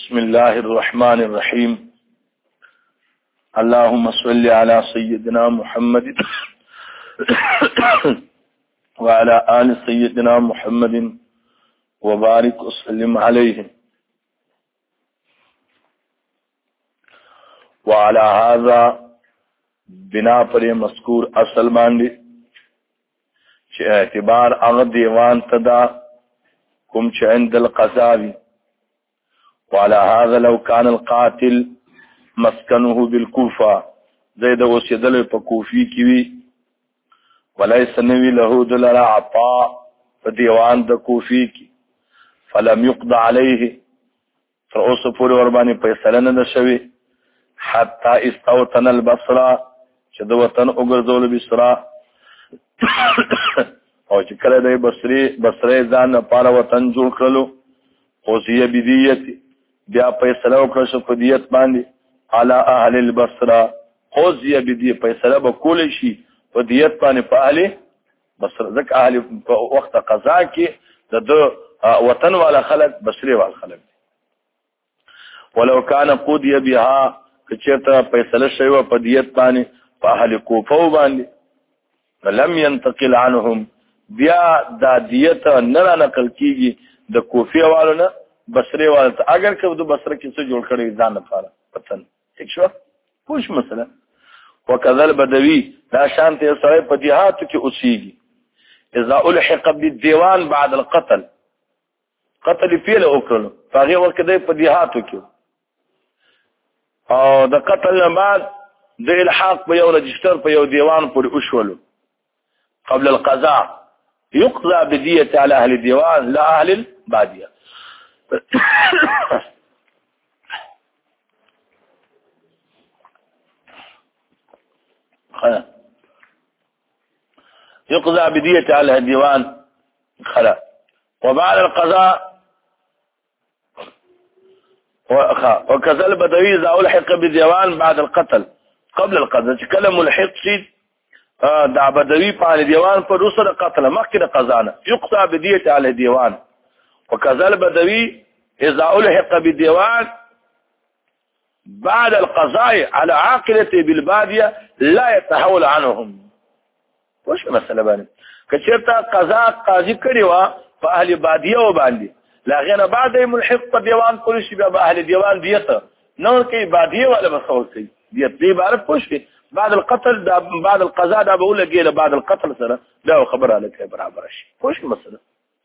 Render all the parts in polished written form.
بسم الله الرحمن الرحيم. اللهم صل على سيدنا محمد وعلى آل سيدنا محمد وبارك وسلم عليه. وعلى هذا بنا پر مذکور اصل باندې چې اعتبار هغه دیوان تدا کوم چې عند القضاوي. وعلى هذا لو كان القاتل مسكنه بالكوفة زيد وسيدل په کوفي کې وي وليس نوي له دلر عطاء په دیوان د کوفي کې فلم يقضى عليه تر اوسه پورې ور باندې فیصله نه شوي حتى استوطن البصره چې د وطن وګرځول بصره او چې کله د بصره ځان لپاره وطن جوړ کړلو قضیه بدیت بیا فیصله وکړه شو په دیت باندې على اهل البصره قضیه بدیت فیصله به کول شي په دیت باندې په اهل بصره ځکه اهل په وخت قضا کې د وطن والا خلک بصره والا خلک ولو كان قضیه بها کچته فیصله شوی په دیت باندې په اهل کوفه باندې لم ينتقل عنهم بیا دا دیت نه نقل کیږي د کوفه والو نه بصره والو ته اگر که د بصره کې څه جوړ کړي ځان لپاره پتن ٹھیک شو پوښ مثلا وکذل بدوی دا شانته سره په دیهات کې اوسېږي اذا الحق بالديوان بعد القتل قتل فعل وکړو هغه وخت د په دیهاتو کې او د قتل نه بعد د الحاق په یو رجستر په یو دیوان پورې وشولو قبل القضاء يقضى بدية على أهل الديوان لا أهل البادية. يقضى بدية على الديوان خلا وبعد القضاء وكذا البدوي إذا ألحق بالديوان بعد القتل قبل القضاء تكلم ملحق شيء دا بدوی په دیوان پر وسره قتل مخکې قضانه يقطع بدیه على دیوان وكذا البدوي اذا الحق بالديوان بعد القضاء على عاقلته بالباديه لا يتحول عنهم. وش مسله باندې کچېرته قضا قاضي کړي وا په اهل باديه و باندې لا غنه بعد ملحق په دیوان پر شي به اهل دیوان دیته نو کې باديه ولا بخور کوي دیت دی عبارت پوښتنه بعد القتل بعد القضاء دا بقول لك بعد القتل سره لا خبر عليك برابر شيء وش المساله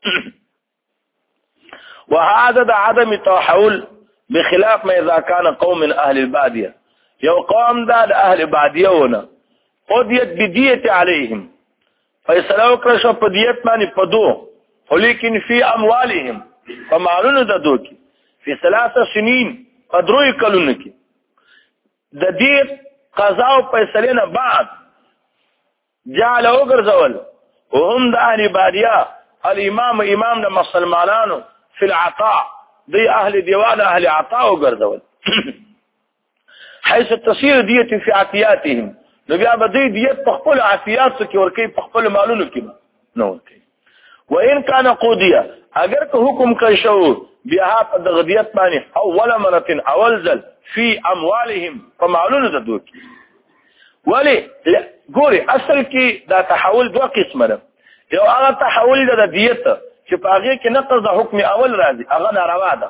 وهذا ده عدم التحول بخلاف ما اذا كان قوم من اهل الباديه يو قوم ده اهل الباديه هنا قضيت بديه عليهم فيسلو كرشوا بديه ماني بدو ولكن في اموالهم فمالون ده دوكي في 3 سنين قدروا يكلونك ده دي قضاء و فیصله بعد جعل وګرځول وهم د اهل باديه الامام امام د مسلمانانو في العطاء دي اهل ديوان اهل عطاء وګرځول حيث تصير ديه في عطياتهم نو بیا به ديت په خپل عطيات کې ورکی په خپل مالونو کې نو ورکی وان كان قضيه اگر که حکم کوي شو بیا په دغديت باندې اول مره اول ځل في اموالهم فمعلون ذوق ولي ګوري اصل کې دا تحول دوه قسمه ده یو هغه تحول د دیت چې په هغه کې نقض حکم اول راځي هغه ناروا ده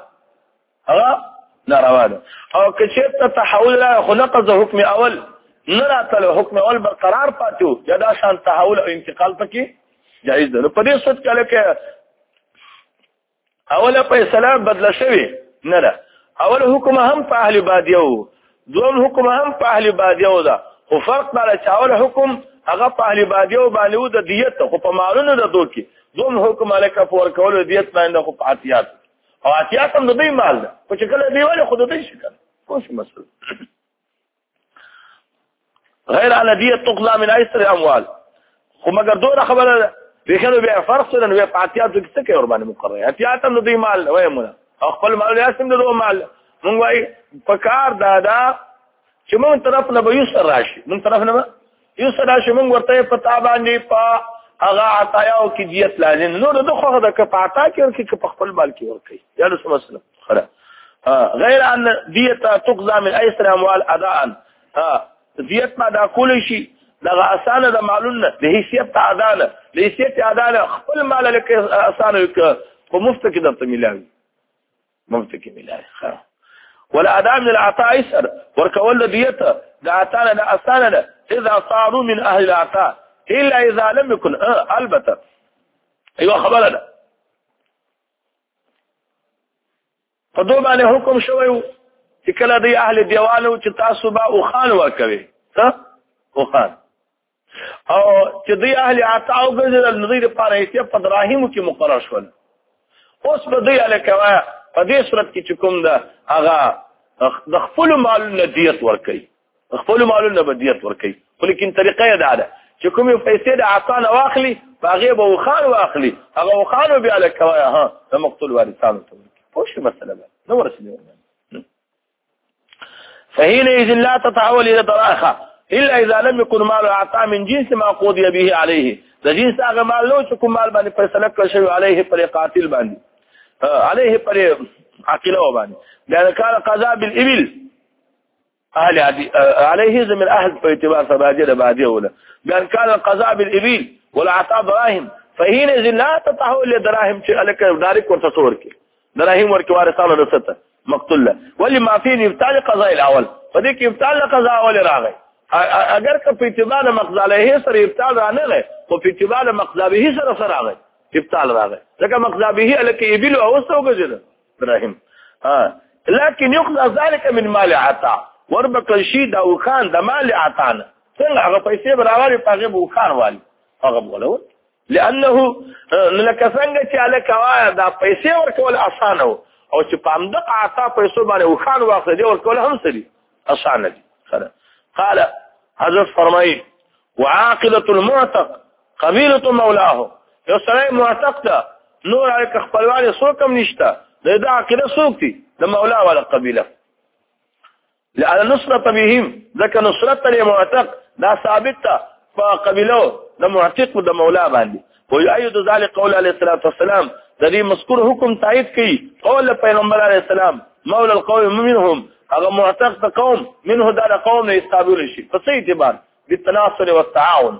او که چې تحول لا نقض حکم اول نه راته حکم اول برقرار پاتو یا دا شان تحول او انتقال پکې جایز ده په دې صورت کې اوله فیصله بدل شوی نه ده اول حکم هم په اهل بادیه وو دوم حکم هم په اهل بادیه وو ده خو فرق دا چې اول حکم هغه په اهل بادیه وو باندې وو د دیت خو په مالونو د دوکي دوم حکم علیکه پور کول دیت باندې خو په عطیات او عطیات هم د دې مال ده خو چې کله دیواله خود دې شکل کوم مسله غیر على دیت تقضى من ايسر اموال خو مگر دوه خبره بخلو بیا فرق سره نو په عطیات کې څه کوي ور باندې مقرره عطیات هم د دې مال وایمونه خپل مال یاسم دغه مال مونږ وايي پکار دادا چې مونږ طرف نه به یوسر راشي مونږ طرف نه یوسر راشي مونږ ورته پتا باندې په هغه عطاياو کې دیت لازم نو د خو د کپاتا کې ورکی په خپل مال کې ورکی یا له مسله خره غیر ان دیه تقضى من ايسر اموال اداء دیت ما دا کول شي دغه اسانه د مالونه د حیثیت اعدانه د حیثیت اعدانه خپل مال لکه اسانه په مفت کې درته ملاوي مفت کې ملاوي ولا اداء من العطاء ايسر ورکول دیت د عطانه د اسانه ده اذا صاروا من اهل العطاء الا اذا لم يكن البته ايوه خبره ده په دوه باندې حکم شوی چې کله دی اهل دیوالو چې تاسو به او خان ورکوي ها او خان او چې دی اهل عطا او ګرځول نو دی لپاره یې په دراهمو کې مقرر شول اوس به دی الکوا په دې صورت کې چې کوم ده هغه د خپل مالونو دیت ورکوي خپل مالونو به دیت ورکوي ولیکن طریقه یې ده چې کومې پیسې د عطا نه واخلي هغه به او خان واخلي هغه او خان به الکوا ها د مقتول وارثانو ته وش مسألة نو رسمي فحينئذ لا تتحول إلى ضرائخة إلا إذا لم يكن مال العطاء من جنس ما قضي به عليه ده جنس هغه مال نو چې کوم مال باندې فیصله کړی شوی عليه پر قاتل باندې عليه پر عاقله باندې لأن كان قضاء بالإبل أهل عليه من أهل في اعتبار سباجر بعديه ولا لأن كان القضاء بالإبل والعطاء دراهم فحينئذ لا تتحول إلى دراهم چې الک دارک ورته تصور کې دراهم ورکی وارثانو رسته مقتول له ولی ما فيه ابطال قضاء الاول فدې کې ابطال قضاء اول راغی اگر که په اعتبار مقضى عليه سره ابطال رانغه او په اعتبار مقضى به سره راغی ابطال راغی ځکه مقضى به الکه ابل او وسوګه دراهم لكن يقضى ذلك من مال عطاء وربك شي دا وخان د مال عطاء څنګه هغه پیسې برابر پاغه وخان والی هغه بولو لانه لکه څنګه چې الکوا دا پیسې ورکول اسانه او چې پامدق عطا پیسو باندې وخان واخلي ورکول هم سړي اسانه دي قال حضرت فرمایي وعاقله المعتق قبيله مولاه یو سړی معتق ده نور عليك خپلوان سوکم نشته دا عاقله سوک دي د مولا ولا قبيله لأن نصرة بهم ذکر نصرت للمعتق دا ثابته فقبيله د معتق د مولا باندې ويؤيد ذلك قول عليه الصلاه والسلام ذي مذكور حکم تایید کړي قول پیغمبر علیه السلام مولا القوم منهم هغه معتق قوم منه دا قوم يستابل شي په څه اعتبار بالتناصر والتعاون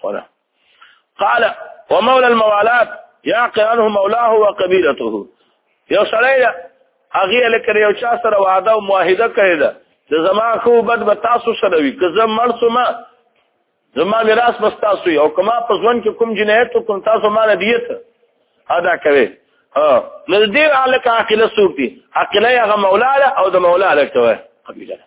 قال ومولى الموالات يعقل عنه مولاه وقبيلته یو سړی هغه لکه یو چا سره وعده او معاهده کړی ده د زما خو بد به تاسو سره وي که زه مړ شم زما میراث بس تاسو یو کما په ځوان کې کوم جنایت کوم تاسو مال دیت ادا کوي نو دې الک عاقله سوقي عاقله هغه مولا او د مولا له کوي قبيله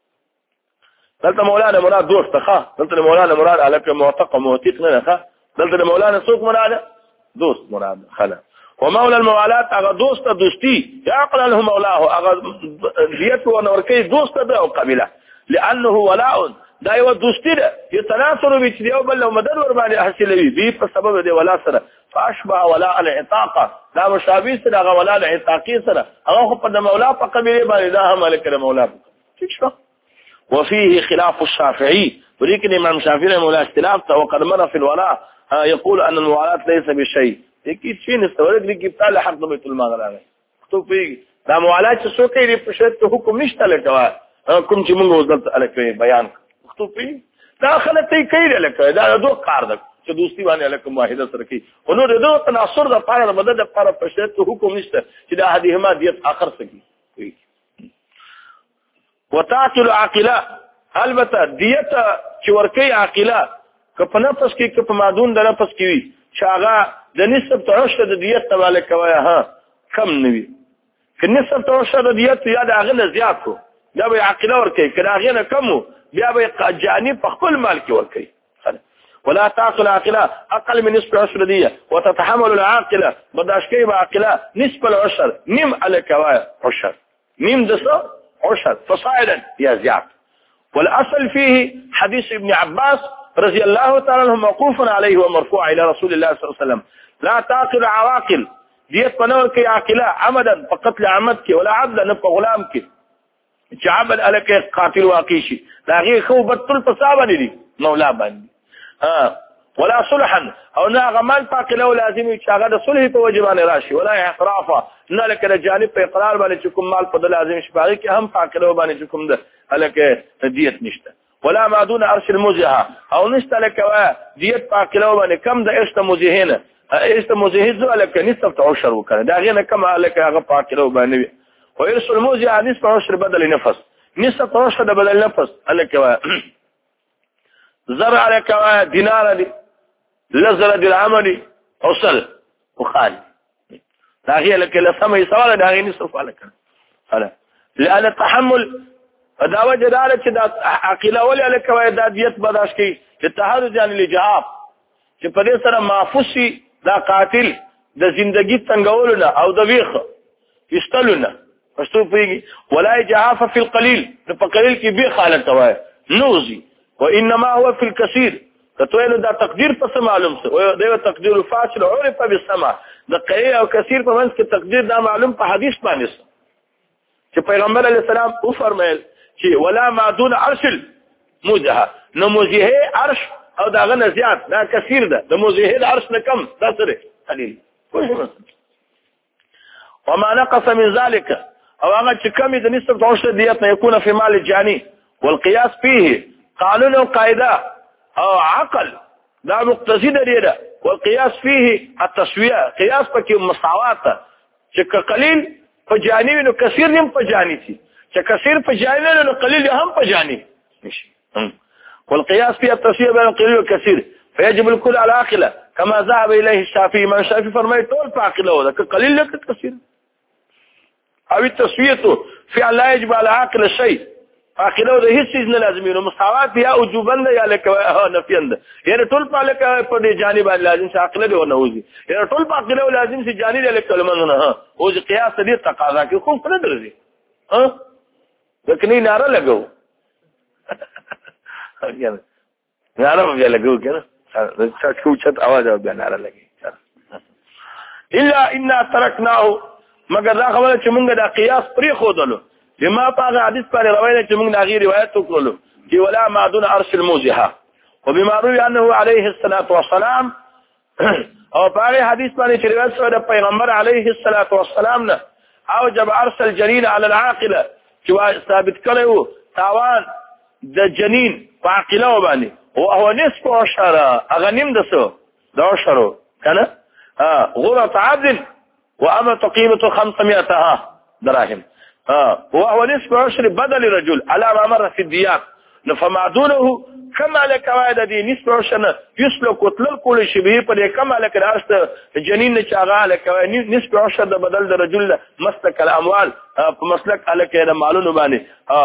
دلته مولانا مراد دوست ښه دلته مولانا مراد الک معتق موثق نه ښه دلته مولانا سوق مراد دوست مراد خلا ومولى الموالات هغه دوست دوستي يعقل له مولاه هغه دیت و نورکی دوست ده او قبيله لانه ولاء دا یو دوستی ده یتناصر به چې یو بل مدد ور باندې حاصلوي به په سبب دی ولا سره فاشبه ولا العتاقه دا مشابه سره هغه ولا العتاقي سره هغه په مولا په قبيله باندې دا هم ملک مولا ٹھیک شو وفيه خلاف الشافعي ولكن امام الشافعي مولا اختلاف وقد مر في الولاء يقول ان الموالات ليس بشيء اكيد شيء نستورد لك ابطال حق بيت المال راغی تو په دا موالات چې څوک یې په شرط حکم نشته لکه کوم چې موږ وځل الکه بیان تو په داخله ته کوي لکه دا دوه کار ده چې دوستي باندې الکه معاهده سره کوي او نو دغه تناصر د پاره د مدد لپاره په شرط حکم نشته چې دا هدیه دیت اخر سکی وتعقل عاقله البته دیت چې ورکی عاقله که په نفس کې که په مادون د نفس کې وي شاغه د نسب ترشد د دیت تواله کوي کم نوي که نسب ترشد د دیت یا د اغنه زیات کو دا به عاقله ورکی کله اغنه کم بیا به جانب په خپل مال کې ورکی ولا تعقل عاقله اقل من نصف عشر ديه وتتحمل العاقله بداش كيف عاقله نصف العشر نم على كوايا عشر نم دسه عشر فصاعدا يا زياد والاصل فيه حديث ابن عباس رضي الله تعالى عنه موقوف عليه ومرفوع الى رسول الله صلى الله عليه وسلم لا تعقل عواقل ديت بنور كي عاقله عمدا فقتل عمدك ولا عبدا نبقى غلامك جعبل عليك قاتل واقيشي لا غير خو بطل فصابني دي مولا باندې ولا صلحا او نه غمال فاقله لازم چې هغه د صلح په وجبان راشي ولا احرافا نه لکه د جانب په اقرار باندې چې کوم مال په لازم شي باقي کې هم فاقله باندې چې کوم د الکه دیت نشته ولا ما دون عرش المزهه او نشته لکه دیت فاقله باندې کم د اشته مزهنه اشته مزهه الکه نصف عشر وکړه دا غنه کم الکه هغه فاقله باندې ويرس المزهه نصف عشر بدل نفس نصف عشر د بدل نفس الکه زرع لکه دینار دي لزر درهم دي اوصل وخال دا هي لکه لسمه سوال دا غي نصف الکه لأن التحمل دا وجه دار چې دا عقیله ولې لکه دا دیت برداشت کوي چې تحرز یعنی لجهاب چې په دې سره محفوظي دا قاتل د ژوندۍ څنګهولونه او د ویخ استلونه پښتو پیږي ولا جهاف في القليل په قليل کې به حالت وای نوزي وانما هو في الكثير کتوینو دا تقدیر پس معلوم څه دا تقدیر فاصل عرف بالسمع د قلیل او کثیر په منځ کې تقدیر دا معلوم په حدیث باندې چې پیغمبر علیه السلام او فرمایل چې ولا ما دون عرش المزهه نو مزهه عرش او دا غنه زیات دا کثیر ده د مزهه د عرش نه کم دا سره قلیل وما نقص من ذلك او هغه چې کمی د نسبت عشر دیت نه يكون في مال الجاني والقياس فيه قانون او قاعده او عقل دا مقتضی دی ده والقياس فيه التسويه قياس پکې مساوات چې قلیل په جانب نو کثیر هم په جانب شي چې کثیر په جانب نو قلیل هم په جانب نشي والقياس فيه التسويه بين القليل والكثير فيجب الكل على عقله كما ذهب اليه الشافعي من الشافعي فرمای ټول په عقله ولا قلیل لك كثير او التسويه فعل لا يجب على عقل شيء عقیده د هیڅ چیز نه لازمي نو مساوات یا وجوبن یا لکه نفیند یعنی ټول په لکه په دې جانب لازم چې عقیده دی ونه وځي یعنی ټول په عقیده لازم چې جانب لکه کلمه نه او چې قیاس دې تقاضا کوي خو نه درځي ها لکه ناره لګو یعنی ناره بیا لګو کنه څه چت आवाज او بیا ناره لګي الا ان ترکناه مگر دا خبره چې موږ د قیاس پرې خودلو لما طاغ حديث قال روایت چې موږ ناغي روایت وکړو چې ولا ما دون عرش الموزحه وبما روي انه عليه الصلاه والسلام او په حدیث باندې چې روایت شوی د پیغمبر عليه الصلاه والسلام نه او جب ارسل جنين على العاقله چې ثابت کړو تاوان د جنین په عاقله باندې او هو نصف عشر اغنیم دسو دا عشر کنه غرة عبد واما قيمه 500 دراهم وهو نصف عشر بدل رجل على ما مر في الديات فما دونه كما لك واحد دي نصف عشر يسلك وتل كل شبيه پر كما لك راست جنين چاغا لك نصف عشر ده بدل رجل مسلك الاموال مسلك لك ده مالونه باندې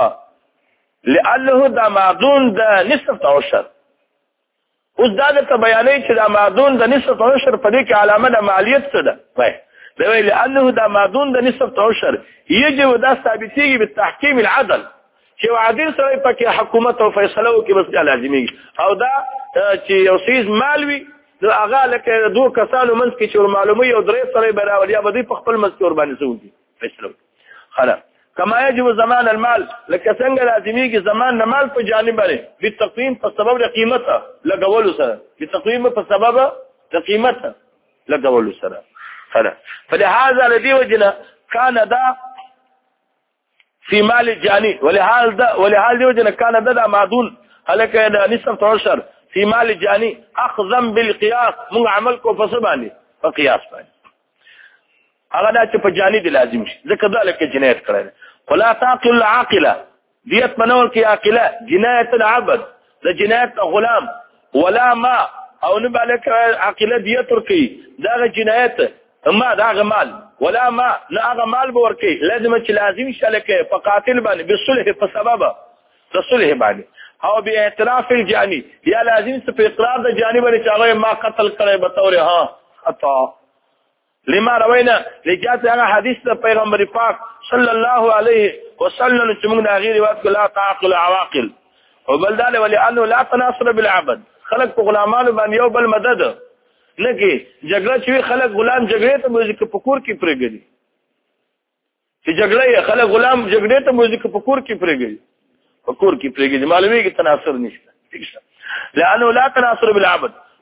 لانه ده معدون ده نصف عشر اوس دا ته بیانې چې دا معدون ده نصف عشر په دې کې علامه د مالیت څه ده وای دوی لانه دا معدون ده نصف عشر يجب دا ثابتيږي بالتحكيم العدل چې عادل سره پکې حکومت او فیصله وکړي بس لازمي او دا چې یو سیز مالوي نو هغه لکه دوه کسانو منځ کې چې معلومه یو درې سره برابر یا بدی په خپل مذکور باندې سوي فیصله خلاص كما يجب زمان المال لکه څنګه لازمي زمان د مال په جانب باندې بالتقويم په سبب د قیمته لګولو سره بالتقويم په سبب د قیمته لګولو سره خلاص فلهذا الذي وجنا كان دا في مال الجاني ولهذا وجنا كان دا معدون هلك نصف عشر في مال الجاني اخذا بالقياس من عملكم فسباني فقياس باندې هغه دا چې په جاني دي لازم شي ځکه دا لکه جنایت کړی ولا تعقل العاقله ديت منول کې عاقله جنایت العبد د جنایت غلام ولا ما او نه بالک عاقله ديت ورکی دا جنایت اما دا مال ولا ما لا هغه مال به ورکی لازم چې لازم شلکه په قاتل باندې بالصلح په سبب د صلح باندې او به اعتراف الجاني یا لازم په اقرار د جانب باندې چاغه ما قتل کړي به تور ها خطا لما روينا لجات هغه حدیث د پیغمبر پاک صلی الله علیه وسلم چې موږ د غیر روایت لا تعقل عواقل وبلدان ولانه لا تناصر بالعبد خلق غلامانو باندې یو بل مدد نه کې جګړه چې خلک غلام جګړې ته موزیک په کور کې پرېږدي چې جګړه خلک غلام جګړې ته موزیک په کور کې پرېږدي معلومي کې تناصر نشته لانه لا تناصر بالعبد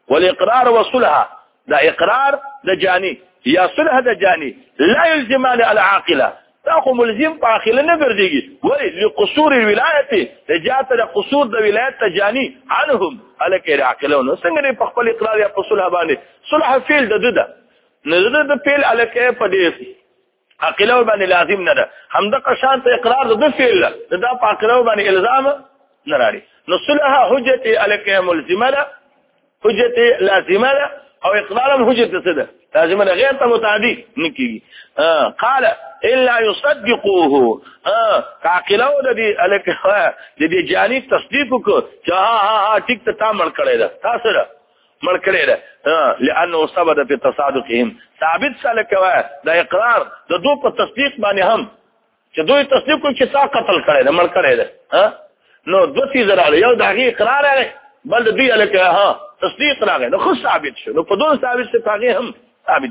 والاقرار وصلها دا اقرار دا جاني يا صلها دا جاني لا يلزمان العاقله تاخو ملزم په عاقله نه ګرځيږي ولی لقصور الولايه لجات د قصور د ولایت جاني عنهم الک عاقله نو څنګه په خپل اقرار یا په صلح باندې صلح فعل د ده نه د فعل الک په دې عاقله باندې لازم نه ده همدا قشان ته اقرار د فعل دا په عاقله باندې الزام نه راړي نو صلح حجه الک ملزمه ده حجه لازمه ده او اقرارم حجه څه ده لازم غير متعدي نكي قال الا يصدقوه عاقلو د دې الک د دې جانب تصدیق کو چې ها ټیک ته تعامل کړی دا تاسو را مړ کړی دا لانه ثبت في تصادقهم ثابت سلک دا اقرار د دوه په تصدیق باندې هم چې دوی تصدیق کوي چې تا قتل کړی دا مړ کړی دا نو دوه چیز راغلي یو د هغه اقرار راغی بل د دې الک تصدیق راغی نو خو ثابت شو نو په دوه ثابت څه هغه هم ثابت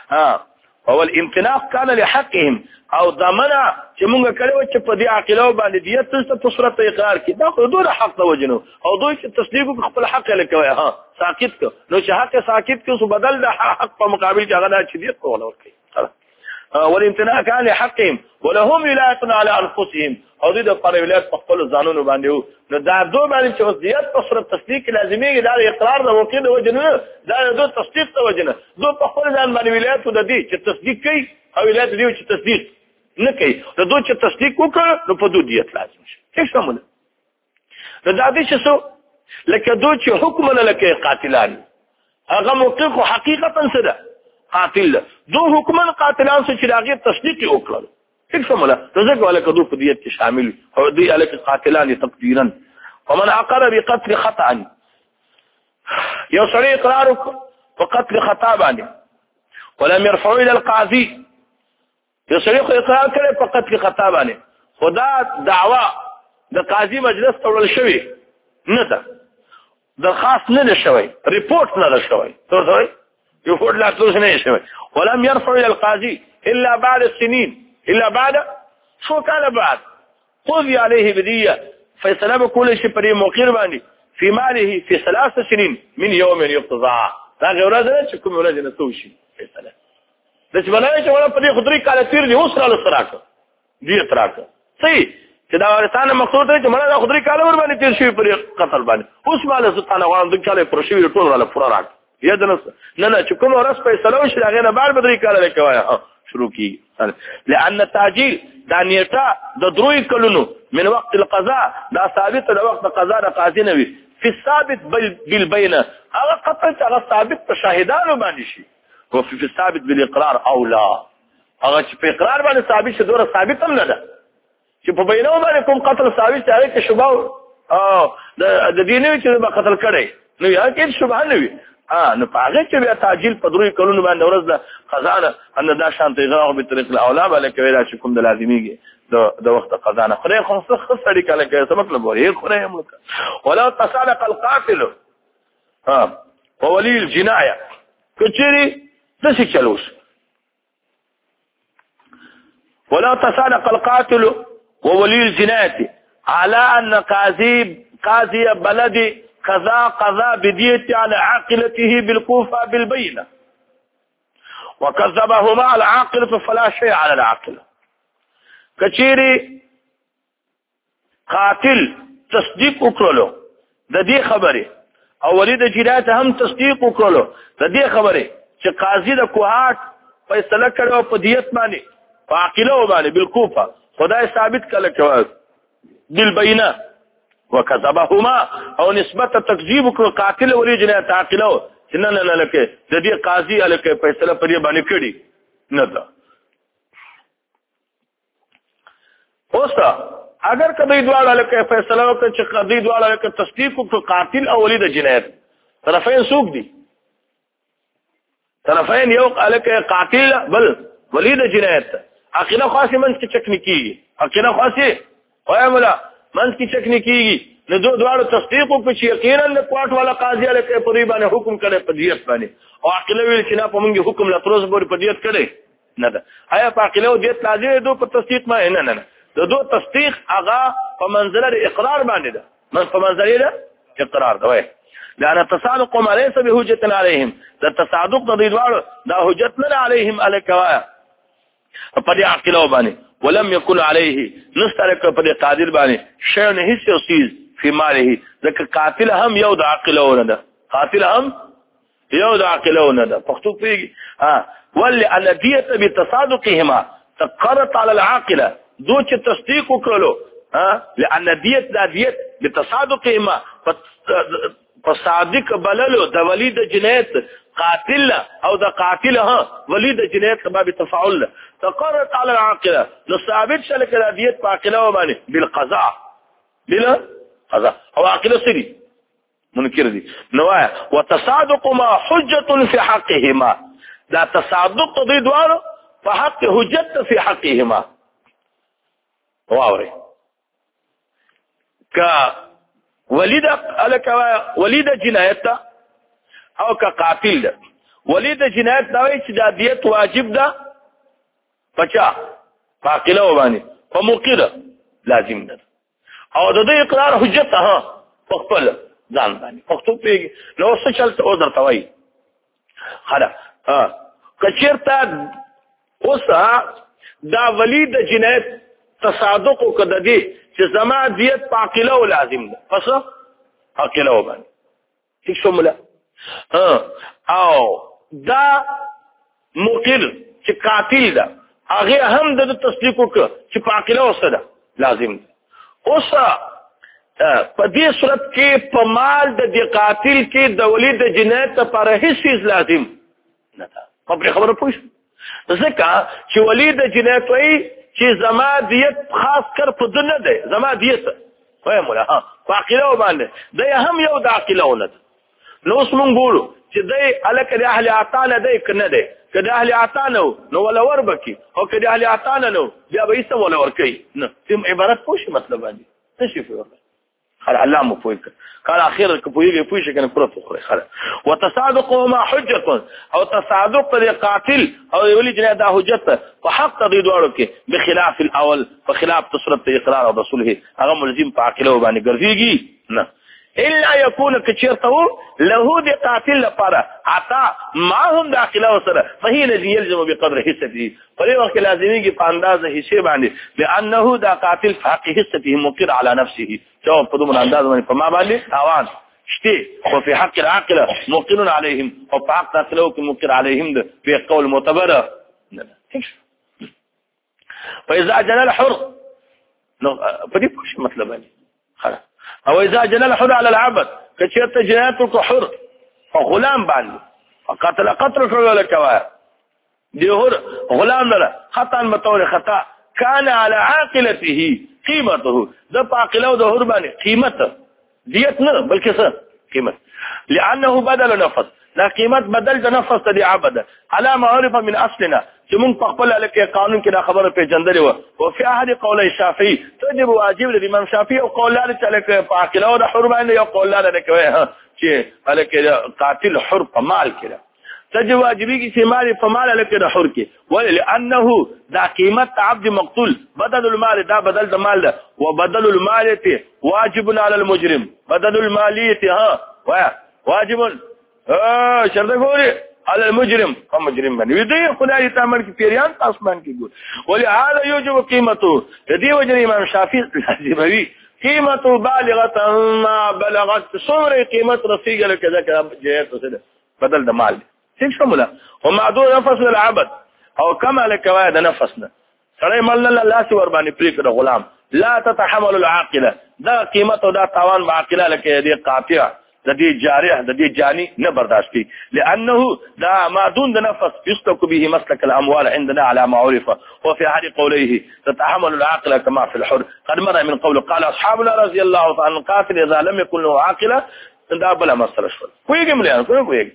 هو الامتناع كان لحقهم او ضمنع چې موږ کړو چې په دې عقیله باندې دیت څه په صورت اقرار کې دا خو دوه حق ته وجنو او دوی چې تصدیق خپل حق لکوي ساکت کو نو چې حق ساکت کو سو بدل د حق په مقابل کې هغه چې دیت کوله ورکي والامتناع كان لحقهم ولهم ولايه على انفسهم او دې د پر ولایت په خپل ځانونو باندې نو دا دوه باندې چې دیت په صورت تصدیق لازمي دا اقرار د وکیل د وجنو دا دوه تصدیق ته وجنه دوه په خپل ځان باندې ولایت د دې چې تصدیق کوي او ولایت دې چې تصدیق نه کوي د دوه چې تصدیق وکړي نو په دوه دیت لازم شي څه شامل دا دې چې سو لکه دوه چې حکم نه لکه قاتلان هغه موقف حقیقتا څه ده قاتل دو حکمان قاتلان سے چراغی تصدیق وکړل ٹھیک سملا رزق والا کدو په دیت کې شامل او دی الک قاتلان تقدیرا ومن اقر بقتل خطا یو سړی اقرار په قتل خطا باندې ولم يرفع الى القاضي یو سړی اقرار کړي په قتل خطا باندې خدا دعوا د قاضي مجلس تړل شوی نه ده درخواست نه شوی ریپورت نه شوی ته يقول لا تلوث ولم يرفع إلى القاضي إلا بعد السنين إلا بعد شو كان بعد قضي عليه بدية فيصلب كل شيء بري موقير باندي في ماله في 3 سنين من يوم يقتضى دا غير ورځ چې کوم ورځ نه توشي فیصله د څه بلای چې ولا په دې خضري کال تیر دي اوس را لسراک دي تراک صحیح چې دا ورسانه مقصود دی چې مړه د خضري کال ور باندې تیر شي پر قتل باندې اوس مال سلطان غوان د کال پر شي ټول ولا پورا راک یادنه نه چې کوم ورځ فیصله وشي هغه نه بعد بدري کال لیکوي شروع کی لأن التعجيل دا نیټه د دروي کلونو من وقت القضاء دا ثابت د وخت قضا د قاضي نه وي في الثابت بالبينه هغه قطع هغه ثابت په شاهدانو باندې شي او في الثابت بالاقرار او لا هغه چې په اقرار باندې ثابت شي دوره ثابت هم نه ده چې په بینه باندې کوم قتل ثابت هغه کې شوبه د دیني چې به قتل کړي نو یا کې شوبه نه وي نو پاغه چې بیا تعجیل په دروي کلونو باندې ورځ د قضا ان دا شانته غاغ به طریق الاولا بلکې ویلا چې کوم د لازمیږي د وخت قضا نه خره خو څه سړی کله کې څه مطلب وایي خره ملک ولا تصادق القاتل وولي الجنايه کچري څه چلوس ولا تصادق القاتل وولي الجنايه على ان قاضي بلد قضاء بدية على عاقلته بالكوفة بالبينة وكذبهما العاقل فلا شيء على العاقل كثيري قاتل تصديق وکړلو د دې خبره او ولید جنایت هم تصدیق وکړلو د دې خبره چې قاضي د کوهات فیصله کړو په دیت باندې په عاقله باندې بالکوفه خدای ثابت کړل بالبينه وكذبهما او نسبت تکذیب کو قاتل ولي جنایت عاقله نه لکه د دې قاضي الکه فیصله پرې باندې کړي نه ده اوسه اگر کدی دواړه الکه فیصله وکړي چې قاضي دواړه الکه تصدیق کو قاتل او ولي د جنایت طرفین سوق دي طرفین یو الکه قاتل بل ولي د جنایت عاقله خاصه من کې تکنیکی عاقله خاصه وای مولا منځ کې چک نه کیږي نو دوه تصدیق کو چې یقینا د کوټ والا قاضي له کې پوری باندې حکم کړي په دیت باندې او عقل ویل چې نه په موږ حکم لا تروز پورې په دیت کړي نه ده آیا په عقل او دیت لازم دو په تصدیق ما نه د دو تصدیق هغه په منزله اقرار باندې ده من په منزله اقرار ده وای لأن التصادق ما ليس بحجة عليهم دا تصادق دا دوار دا حجتنا عليهم الکوایا پدې عقله باندې ولم يكن عليه نسترک پدې قادر باندې شيء نه هیڅ چیز فی ماله ځکه قاتل هم یو د عقله نه ده قاتل هم یو د عقله نه ده پښتو پیږي ولأن دية بتصادقهما تقرت على العاقله دو چې تصدیق وکړلو لأن دية بتصادقهما فصادق بللو د ولید جنایت قاتل او د قاتل ولید جنایت باب تفاعل تقرت على العاقله نو ثابت شل کړه دیت عاقله باندې بالقضاء بلا قضاء او عاقله سری منکر دي نوایا وتصادق ما حجه في حقهما دا تصادق دي دوار په حق حجت في حقهما واوري کا ولید جنایت او کا قاتل ده ولید جنایت دا وی چې دا دیت واجب ده پچا عاقله باندې په موقره لازم ده او د دې اقرار حجت په خپل ځان باندې پښتو پیږي نو څه چلته او درته وایي خلا کچیرته اوس دا ولید جنایت تصادق او کده دي چې زما دیت عاقله لازم ده پس عاقله باندې هیڅ شموله او دا مقر چې قاتل ده هغه هم د تصدیق وکړه چې په عقله وسره لازم ده اوس په دې صورت کې په مال د قاتل کې د ولید جنایت لپاره هیڅ لازم نه ده په خبره پوه ځکه چې ولید جنایت وایي چې زما دیت خاص کر په دنه ده زما دیت وای مولا په عقله باندې دا هم یو د عقله ولد نو اوس مونږ ګورو چې دای الکه د اهل عطانه دی کنه دی کله اهل عطانه نو ولا وربکی او کله اهل عطانه نو بیا به ایسه ولا ورکی نه تم عبارت پوښ مطلب باندې څه شي فور خل علامه پوښ قال اخر پوښ پوښ کنه پروت خو خل وتصادق ما حجه او تصادق لقاتل او ولي جناده حجت وحق تضيد ورکه بخلاف الاول فخلاف تصرف اقرار او رسوله هغه ملزم په عقله باندې ګرځيږي نه الا يكون كثيرته له دي قاتل لپاره عطا ما هم داخله وسره فهي الذي يلزم بقدر حصته فلي وقت لازمي په اندازه حصے باندې لانه دا قاتل في حق حصته مقر على نفسه جو په دومره انداز باندې په ما باندې تاوان شته او في حق العاقله مقر عليهم او په حق عقله کې مقر عليهم في قول معتبر فاذا جنى الحر نو په دې څه مطلب دی خلاص او اذا جنى الحر على العبد كثيرت جنايته حر فغلام باندې فقتل قتل فعل الكوارث دي غلام له خطا بطور خطا كان على عاقلته قيمته ده عاقله ده هرباني قيمته ديت نه بلکې څه قيمت لانه بدل نفس لا قيمت بدل ده نفس دي عبد على ما عرف من اصلنا چې مونږ په خپل لکه قانون کې دا خبره پیژندلې و او په احد قول الشافعي تجب واجب لامام شافعي او قول لري چې لکه په عقله او د حر باندې یو قول لري چې لکه قاتل حر په مال کې تجب واجبي کې چې مال په مال لکه د حر کې ولانه دا قیمت عبد مقتول بدل المال دا بدل د مال ده وبدل المال واجب على المجرم بدل الماليه واجب شرط ګوري على المجرم او مجرم باندې دې خدای تعالی کې پیریان اسمان کې ګور ولهذا يوجب قيمته دې وجه امام شافعي لازموي قيمته بالغه ما بلغت صور قيمت رفيقه كذا كذا جهات وسده بدل د مال څه شموله ومعدود نفس العبد او كما لك واحد نفسنا سړی مال الله سور باندې پریک د غلام لا تتحمل العاقله دا قيمته دا توان معقله لکه دې قاطع د دې جارح د دې جاني نه برداشت کی لانه دا ما دون نفس يسلك به مسلك الاموال عندنا على ما عرف وفي احد قوليه تتحمل العاقله كما في الحر قد مر من قول قال اصحابنا رضي الله عنهم القاتل اذا لم يكن له عاقله دا بلا مسله شو کوئی مليان کوئی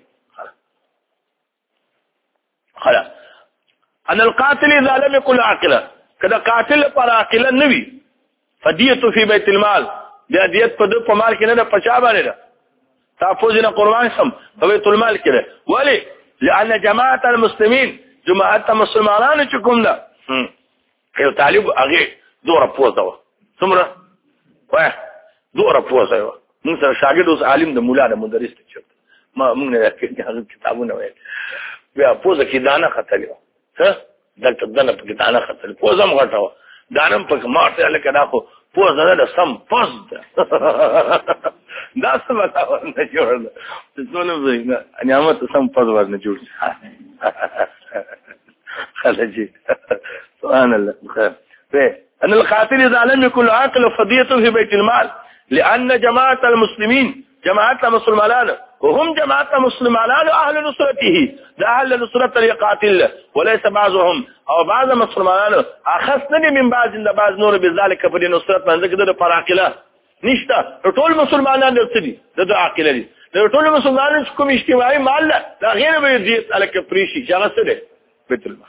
خلاص ان القاتل اذا لم يكن له عاقله کدا قاتل پر عاقله نوي فديه في بيت المال دا دیت په مال کې نه پچا باندې تافوزنا قربان سم بيت المال كده ولي لان جماعه المسلمين جماعه المسلمانان چې کوم ده یو طالب هغه دوره پوزه څومره وای دوره پوزه موږ سره شاګرد اوس عالم د مولا د مدرس ته چرته ما موږ نه هغه کتابونه وایي بیا پوزه کې دانه خطلې ها دلته دنه په کې دانه خطلې پوزه هم غټه دانم په ماته لکه دا خو پوزه نه سم پوز ده دا څه وکړه نه جوړه څونه زه نعمت سم پوز ورنه جوړ خلجي سبحان الله خير ان القاتل اذا لم يكن عاقل فديته في بيت المال لان جماعه المسلمين جماعه المسلمين وهم جماعه المسلمين اهل نصرته ده اهل نصرة القاتل وليس بعضهم او بعض المسلمين اخذني من بعض نور بذلك في نصرت من ذکر فراقله نشته ټول مسلمانان دي د عاقل دي ټول مسلمانان کوم اجتماعي مال لا غیر به دي الک پریشي څنګه څه دي بیت المال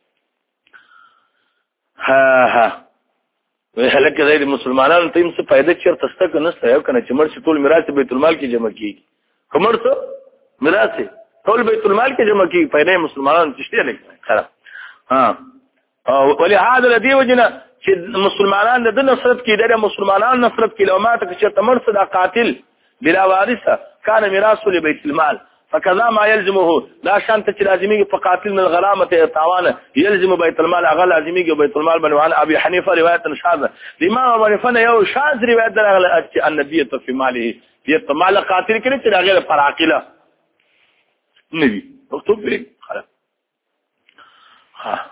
ها هلکه زید مسلمانانو ته څه فائدہ چیرته ستک نشته یو کنه چې مرشي ټول میراث بیت المال کې جمع کیږي کومر څه میراث ټول بیت المال کې جمع کیږي فائدہ مسلمانانو تشته نه خلاص ها ولې هذا الذي وجنا چې مسلمانان د نصرت کې د مسلمانان نصرت کې لومات چې تمر صدا قاتل بلا وارثه كان میراث لبيت المال فكذا ما يلزمه لا شانت چې لازمي په قاتل من الغرامه تعوانه يلزم بيت المال اغل لازمي بيت المال بن ابي حنيفه روايه شاذه الامام ابو حنيفه یو شاذ روایت درغله چې النبي في ماله ديت مال قاتل کې چې غیر فراقله نبي مكتوب به خلاص ها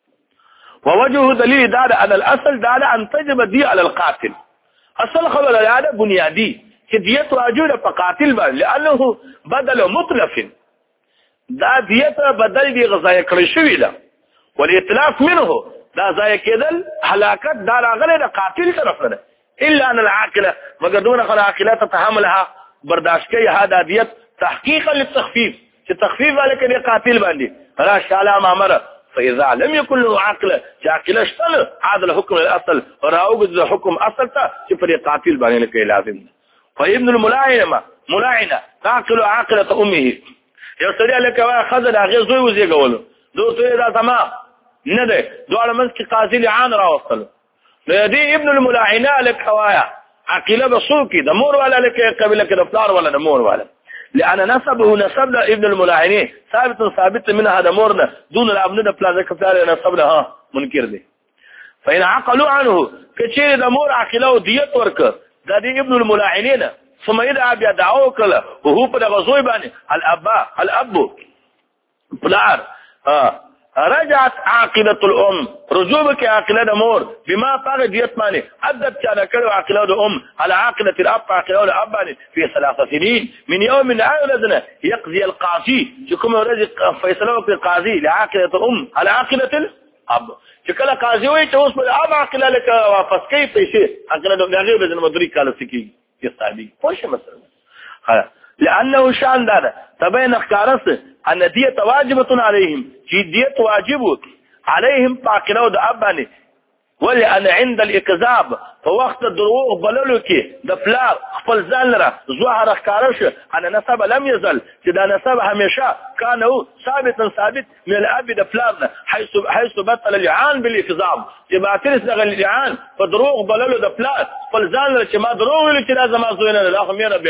ووجه دليل دال على الاصل دال ان تجب دي على القاتل اصل خبر هذا بنيادي چې دیت واجب په قاتل باندې لانه بدل مطلق دا دیت بدل دی غذای کړی شوی ده والاتلاف منه دا ځای کېدل هلاکت دا راغله د قاتل طرف نه الا ان العاقله مگر دون عاقله تتحملها برداشت کوي هدا دیت تحقیقا للتخفيف چې تخفیف ولکه دی قاتل باندې را شاله امر فاذا لم يكن له عقل عاقله اشتل هذا الحكم الاصل وراوج الحكم اصل ته چې پر قاتل باندې کې لازم فابن الملاعنه ملاعنه تعقل عاقله امه یو سړی لکه خزر هغه زوی وزیګولو دوی دا تمام نه ده دوه منځ کې قاضي لعان راوصل لدي ابن الملاعنه لکوایا عقيله بسوقي د مور ولا لکه قبيله کې د فلار ولا د مور ولا لان نسبه نسب ابن الملاعنه ثابت من هذا مورنا دون الابن د فلار کفار نسب له منکر دي فإن عقلوا عنه کچې د مور عقيله او دیت ورک دا دی ابن الملاعنین ثم يدعى بیا دعوه کله وهو په غزوی باندې الاب بلار رجعت عاقله الام رجوع کې عاقله د مور بما طاغ دیت باندې عدد چا کړو عاقله د ام على عاقله الاب عاقله الاب باندې في 3 سنين من يوم عاقله يقضي القاضي کوم ورځ فیصله وکړي قاضي لعاقله الام على عاقله الاب چې کله قاضي وي چې اوس په اب عاقله لکه واپس کوي پیسې عاقله د هغه به د مدري کال سکی یستعدي پوښه مثلا لانه شان دار تبين اخکارس ان دیت واجبه عليهم چې دیت واجب عليهم عاقله د اب باندې ولأن عند الاكذاب فوقت الدروغ بللو کې د فلار خپل ځان لره ظاهر اخکارش ان نسب لم يزل چې دا نسب همیشه كان ثابت من الاب د فلار حيث بطل اللعان بالاكذاب چې باطل څنګه اللعان فدروغ بللو د فلار خپل ځان لره چې ما دروغ ویل چې لازم ازوینه له اخو میرا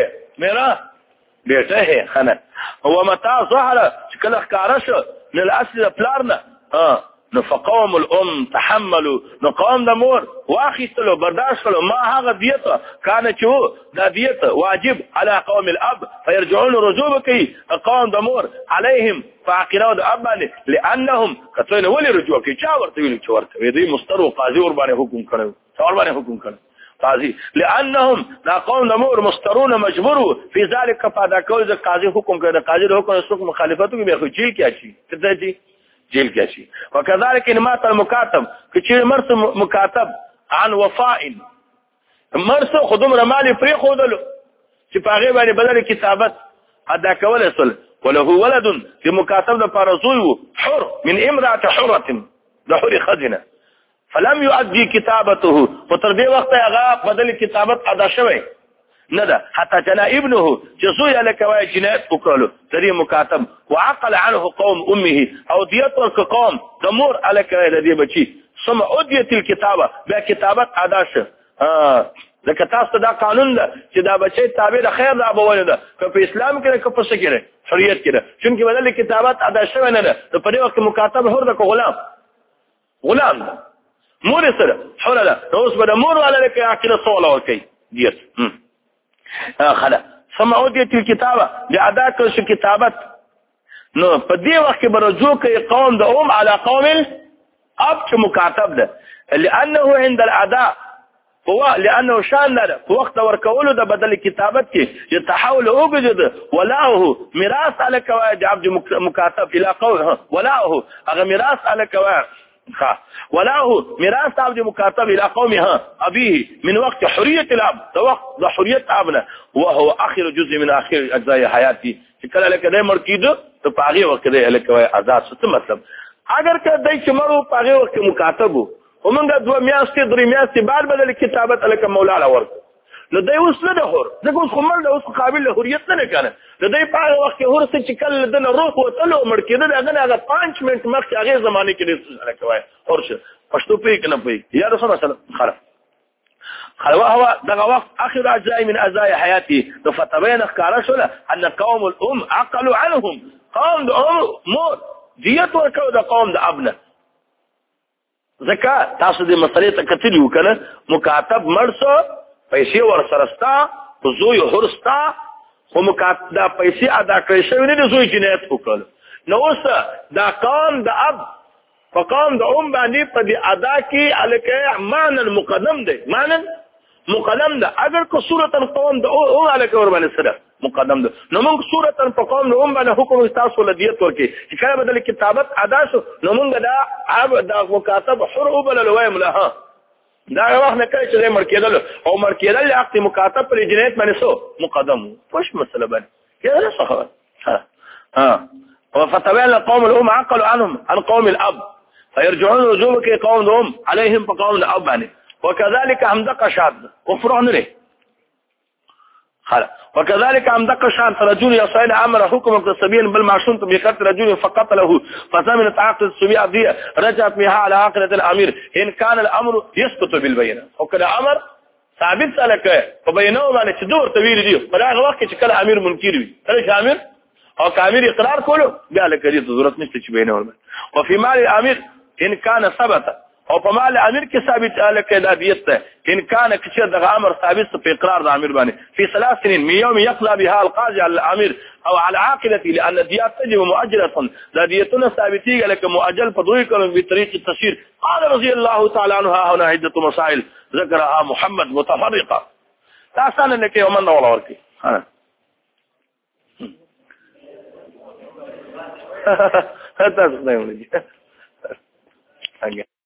بیٹه ہے خنه هو متى ظهر کله اخکارش من الاصل د فلارنا نفقوم الام تحملوا نقوم د مور واخیستلو برداشت کړو ما هغه دیت کان چې دا دیت واجب على قوم الاب فيرجعون رجوع کوي قوم د مور عليهم فاقروا د اب لانهم کتل ولي رجوع کوي چا ورته ویل چې ورته وی دی مستر او قاضي ور باندې حکم کړو څور باندې حکم کړو قاضي لانهم لا قوم د مور مسترون مجبور في ذلك فدا کول د قاضي حکم کړو قاضي حکم سره مخالفت کوي به خو چی کیږي څه دی جیل کشي وكذلك ان مات المكاتب کچې مرس مکاتب عن وفاء مرس خدوم رمالي پری خودلو چې پاغه باندې بدل کتابت ادا کول اصل وله ولد في مكاتب د پارزوي حر من امراه حره د حر خزنه فلم يؤدي كتابته وتر دې وخت هغه بدل کتابت ادا شوی نه ده حتى جنا ابنه جزوي لك واجنات وكله تري مكاتب وعقل عنه قوم امه او ديت ورك قوم دمور عليك الذي بچي ثم اديت الكتابه بكتابه اداش ځکه تاسو دا قانون ده چې دا بچی تابع د خیر د ابوین ده که په اسلام کې که په څه کې حریت کې ده چونکې بدل کتابات ادا شوی نه ده نو په دې وخت کې مکاتب حر ده که غلام ده مور سره حر ده نو اوس به د مور والا لکه عقیده سوال ورکوي دیت خلا سمعودیت الکتابه د ادا کړل شو کتابت نو په دې وخت کې به رجوع کوي قوم د على قوم الاب چې مکاتب ده لانه عند الاداء هو لانه شان له په وخت ورکولو د بدل کتابت کې يتحول اوجد ولاؤه میراث على قواعد عبد مكاتب الى قوله ولاؤه هغه میراث على قواعد ولاؤه میراث عبد مكاتب الى قومها ابيه من وقت حريه الاب ده وقت حريه ابنه وهو اخر جزء من اخر اجزاء حياتي چې کله لکه د مر کېدو ته پاغي وخت دی لکه آزاد څه مطلب اگر که دای چې مرو پاغي وخت مکاتبو ومنګه 2 میاشتې 3 میاشتې بعد بدل کتابت الک مولا لا ورک نو دای اوس نه ده حر ځکه اوس خمل ده اوس قابل له حریت نه کنه نو دای په هغه وخت حر څه چې کله دنه روح وتلو مړ کېده هغه 5 منټ مخکې هغه زمانه کې دې کوي حر شه پښتو پې کنه پې یا رسول الله خلاص خلوا هو دغه وقت اخر اجزاء من اجزاء حياتي فتبين اخكار شله ان قوم الام عقلوا عنهم قوم الام مور ديت ورکو د قوم د ابنه زکه تاسو دې مسلې ته کتلی وکړه مکاتب مرسو پیسې ور سرستا زوی هرستا خو مکاتب دا پیسې ادا کړی شوی نه زوی جنایت وکړ نو اوس دا قوم د اب فقام د باندې په دې ادا کې الکه معنی مقدم دی معنی مقدم ده اگر که صورتا قوم ده او الکه ور باندې سره مقدم ده نو موږ صورتا په قوم نو باندې حکم تاسو لدیت ورکی چې کله بدل کتابت ادا شو نو موږ دا عب دا مکاتب حر او بل لویم لها دا وخت نه کوي چې مړ کېدل او مړ کېدل عقد مکاتب پر جنایت باندې سو مقدم خوش مسله باندې کله صح وفتبين قوم الام عقلوا عنهم عن قوم الاب فيرجعون رجوعك قوم الام عليهم فقوم الاب باندې وكذلك همدق شاد وفرعون له خلا وكذلك همدق شاد رجل يصيد امر حكم السبيل بالمعصوم بقتل رجل فقتله فثمنت عقد السبيع دي رجعت بها على عقدة الامير ان كان الامر يسقط بالبينه وكذا امر ثابت لك فبينه ما تدور طويل دي فلاغه وقت چې کله امیر منکر وي کله امیر او امیر اقرار کولو قال لك دي ضرورت نشته چې بينه وفي مال الامير ان كان ثبت او په مال امیر کې ثابت الکه د دیت ته ان کان کچې د امر ثابت په اقرار د امیر باندې في 3 سنين من يوم يقضى بها القاضي على الامير او على عاقلته لان الديات تجب مؤجله د دیتونه ثابتي لکه مؤجل په دوی کلم بطريق التشهير قال رضي الله تعالى عنها هنا عده مسائل ذكرها محمد متفرقه تاسو نه کې ومن ولا ورکی ها تاسو نه ولګي